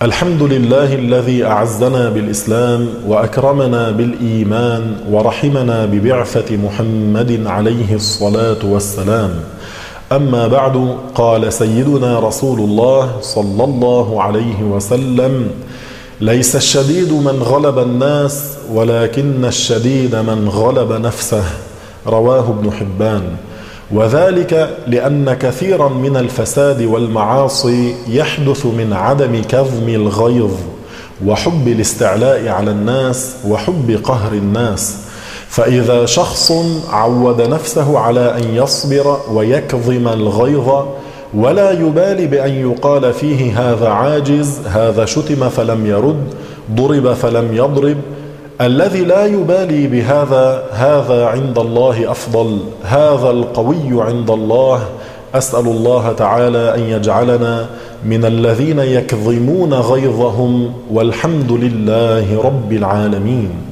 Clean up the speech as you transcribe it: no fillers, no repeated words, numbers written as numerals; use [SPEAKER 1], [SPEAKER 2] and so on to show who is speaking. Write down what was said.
[SPEAKER 1] الحمد لله الذي أعزنا بالإسلام وأكرمنا بالإيمان ورحمنا ببعثة محمد عليه الصلاة والسلام. أما بعد، قال سيدنا رسول الله صلى الله عليه وسلم: ليس الشديد من غلب الناس ولكن الشديد من غلب نفسه. رواه ابن حبان. وذلك لأن كثيرا من الفساد والمعاصي يحدث من عدم كظم الغيظ وحب الاستعلاء على الناس وحب قهر الناس. فإذا شخص عود نفسه على أن يصبر ويكظم الغيظ ولا يبالي بأن يقال فيه هذا عاجز، هذا شتم فلم يرد، ضرب فلم يضرب، الذي لا يبالي بهذا هذا عند الله أفضل، هذا القوي عند الله. أسأل الله تعالى أن يجعلنا من الذين يكظمون غيظهم، والحمد لله رب العالمين.